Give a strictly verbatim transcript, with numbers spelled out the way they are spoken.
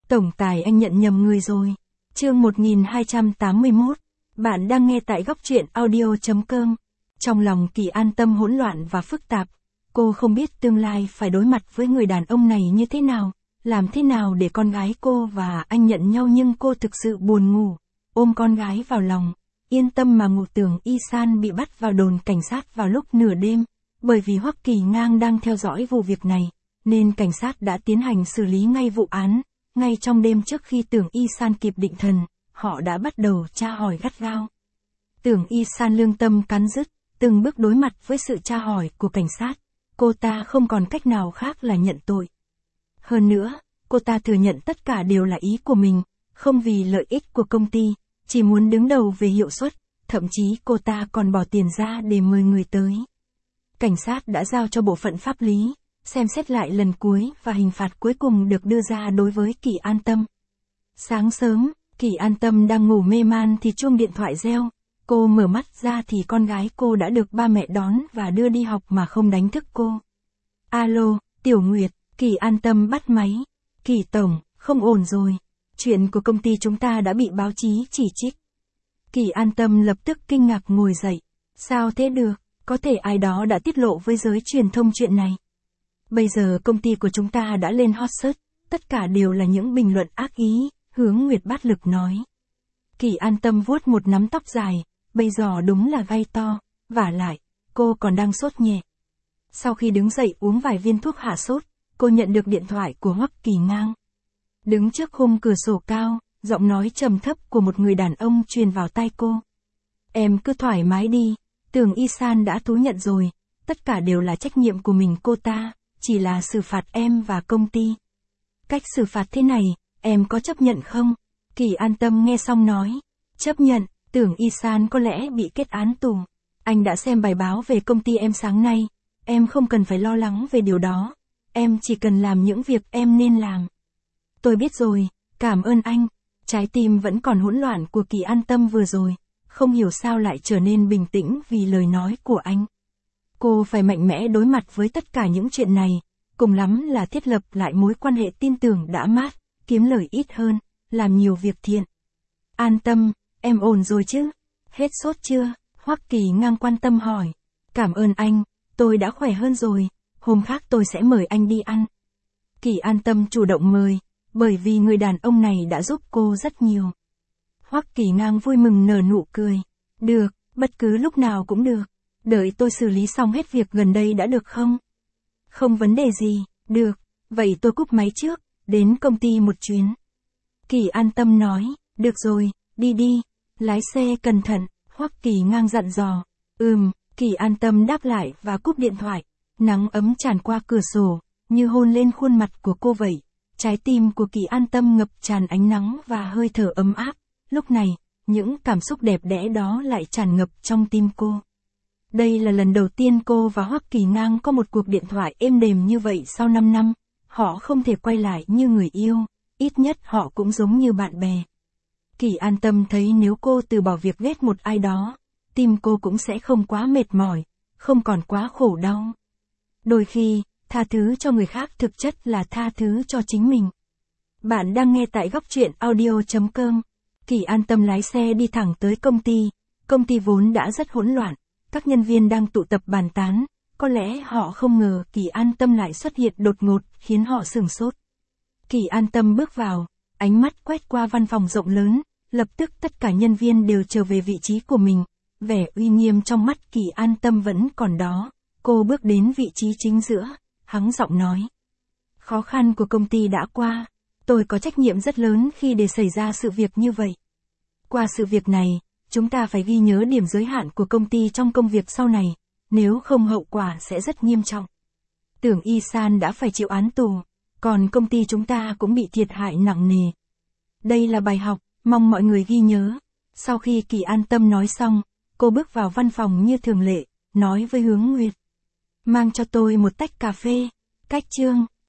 Tổng tài anh nhận nhầm người rồi. Chương một nghìn hai trăm tám mươi mốt. Bạn đang nghe tại góc truyện audio chấm com. Trong lòng Kỳ An Tâm hỗn loạn và phức tạp. Cô không biết tương lai phải đối mặt với người đàn ông này như thế nào, làm thế nào để con gái cô và anh nhận nhau, nhưng cô thực sự buồn ngủ, ôm con gái vào lòng, yên tâm mà ngủ. Tưởng Y San bị bắt vào đồn cảnh sát vào lúc nửa đêm, bởi vì Hoắc Kỳ Ngang đang theo dõi vụ việc này, nên cảnh sát đã tiến hành xử lý ngay vụ án. Ngay trong đêm trước khi Tưởng Y San kịp định thần, họ đã bắt đầu tra hỏi gắt gao. Tưởng Y San lương tâm cắn rứt, từng bước đối mặt với sự tra hỏi của cảnh sát. Cô ta không còn cách nào khác là nhận tội. Hơn nữa, cô ta thừa nhận tất cả đều là ý của mình, không vì lợi ích của công ty, chỉ muốn đứng đầu về hiệu suất, thậm chí cô ta còn bỏ tiền ra để mời người tới. Cảnh sát đã giao cho bộ phận pháp lý xem xét lại lần cuối và hình phạt cuối cùng được đưa ra đối với Kỳ An Tâm. Sáng sớm, Kỳ An Tâm đang ngủ mê man thì chuông điện thoại reo. Cô mở mắt ra thì con gái cô đã được ba mẹ đón và đưa đi học mà không đánh thức cô. Alo, Tiểu Nguyệt. Kỳ An Tâm bắt máy. Kỳ tổng, không ổn rồi. Chuyện của công ty chúng ta đã bị báo chí chỉ trích. Kỳ An Tâm lập tức kinh ngạc ngồi dậy. Sao thế được, có thể ai đó đã tiết lộ với giới truyền thông chuyện này. Bây giờ công ty của chúng ta đã lên hot search, tất cả đều là những bình luận ác ý, Hướng Nguyệt bát lực nói. Kỳ An Tâm vuốt một nắm tóc dài, bây giờ đúng là gai to, vả lại, cô còn đang sốt nhẹ. Sau khi đứng dậy uống vài viên thuốc hạ sốt, cô nhận được điện thoại của Hoắc Kỳ Ngang. Đứng trước khung cửa sổ cao, giọng nói trầm thấp của một người đàn ông truyền vào tai cô. Em cứ thoải mái đi, Tưởng Y San đã thú nhận rồi, tất cả đều là trách nhiệm của mình cô ta, chỉ là xử phạt em và công ty. Cách xử phạt thế này, em có chấp nhận không? Kỳ An Tâm nghe xong nói, chấp nhận. Tưởng Y San có lẽ bị kết án tù. Anh đã xem bài báo về công ty em sáng nay, em không cần phải lo lắng về điều đó. Em chỉ cần làm những việc em nên làm. Tôi biết rồi, cảm ơn anh. Trái tim vẫn còn hỗn loạn của Kỳ An Tâm vừa rồi, không hiểu sao lại trở nên bình tĩnh vì lời nói của anh. Cô phải mạnh mẽ đối mặt với tất cả những chuyện này, cùng lắm là thiết lập lại mối quan hệ tin tưởng đã mát, kiếm lời ít hơn, làm nhiều việc thiện. An Tâm, em ổn rồi chứ? Hết sốt chưa? Hoắc Kỳ Ngang quan tâm hỏi. Cảm ơn anh, tôi đã khỏe hơn rồi, hôm khác tôi sẽ mời anh đi ăn. Kỳ An Tâm chủ động mời, bởi vì người đàn ông này đã giúp cô rất nhiều. Hoắc Kỳ Ngang vui mừng nở nụ cười. Được, bất cứ lúc nào cũng được. Đợi tôi xử lý xong hết việc gần đây đã được không? Không vấn đề gì, được, vậy tôi cúp máy trước, đến công ty một chuyến. Kỳ An Tâm nói, được rồi, đi đi, lái xe cẩn thận, Hoắc Kỳ Ngang dặn dò. Ừm, Kỳ An Tâm đáp lại và cúp điện thoại. Nắng ấm tràn qua cửa sổ, như hôn lên khuôn mặt của cô vậy. Trái tim của Kỳ An Tâm ngập tràn ánh nắng và hơi thở ấm áp. Lúc này, những cảm xúc đẹp đẽ đó lại tràn ngập trong tim cô. Đây là lần đầu tiên cô và Hoắc Kỳ Ngang có một cuộc điện thoại êm đềm như vậy sau năm năm. Họ không thể quay lại như người yêu, ít nhất họ cũng giống như bạn bè. Kỳ An Tâm thấy nếu cô từ bỏ việc ghét một ai đó, tim cô cũng sẽ không quá mệt mỏi, không còn quá khổ đau. Đôi khi, tha thứ cho người khác thực chất là tha thứ cho chính mình. Bạn đang nghe tại góc truyện audio chấm com. Kỳ An Tâm lái xe đi thẳng tới công ty. Công ty vốn đã rất hỗn loạn, các nhân viên đang tụ tập bàn tán, có lẽ họ không ngờ Kỳ An Tâm lại xuất hiện đột ngột, khiến họ sửng sốt. Kỳ An Tâm bước vào, ánh mắt quét qua văn phòng rộng lớn, lập tức tất cả nhân viên đều trở về vị trí của mình, vẻ uy nghiêm trong mắt Kỳ An Tâm vẫn còn đó. Cô bước đến vị trí chính giữa, hắng giọng nói. Khó khăn của công ty đã qua, tôi có trách nhiệm rất lớn khi để xảy ra sự việc như vậy. Qua sự việc này, chúng ta phải ghi nhớ điểm giới hạn của công ty trong công việc sau này, nếu không hậu quả sẽ rất nghiêm trọng. Tưởng Y San đã phải chịu án tù, còn công ty chúng ta cũng bị thiệt hại nặng nề. Đây là bài học, mong mọi người ghi nhớ. Sau khi Kỳ An Tâm nói xong, cô bước vào văn phòng như thường lệ, nói với Hướng Nguyệt. Mang cho tôi một tách cà phê, cách chương.